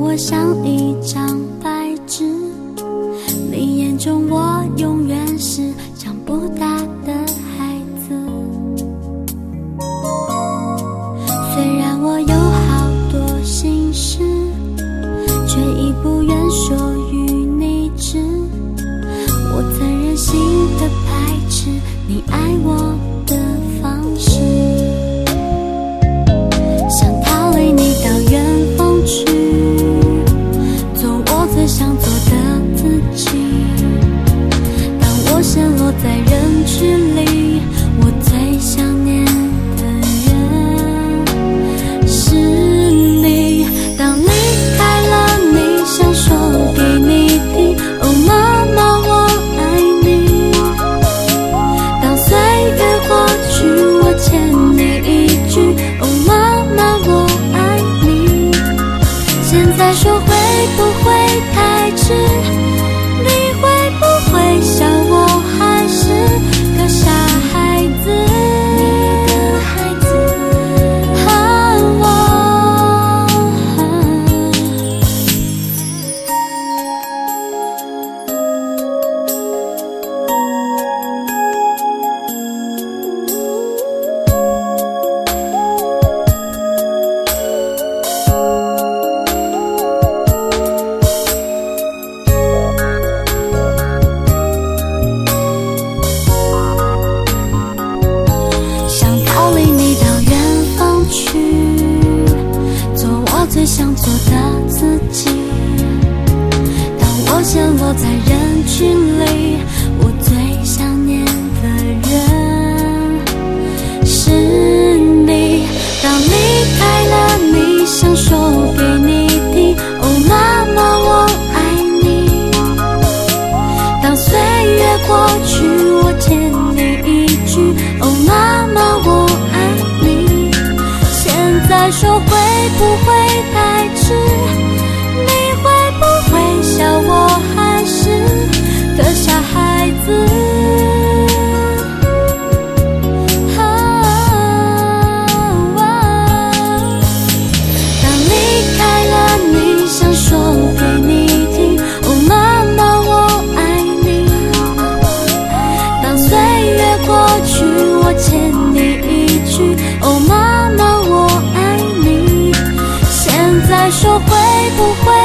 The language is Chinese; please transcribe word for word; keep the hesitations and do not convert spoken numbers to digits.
我像一张白纸，你眼中我永远是长不大的孩子。虽然我有好多心事，却亦不愿说与你知。我曾任性的排斥你爱我的方式，想逃离你到远方去，做我最想做的自己。当我陷落在人群里，我最想念的人是你。当离开了，你想说给你听，哦妈妈我爱你。当岁月过去，我欠你一句，哦妈妈我爱你。现在说会不会太迟，你会不会笑我还是个傻孩子？你的孩子啊我想逃离你到远方去，做我最想做的自己。当我陷落在人群里，我最想念的人是你。当离开了，你想说给你听，哦妈妈我爱你。当岁月过去，我欠你一句，哦妈妈我爱你。现在说会不会太迟，你会不会笑我还是个傻孩子？当离开了，你想说给你听，哦妈妈我爱你。当岁月过去，我欠你一句，哦妈妈我爱你。现在说会不会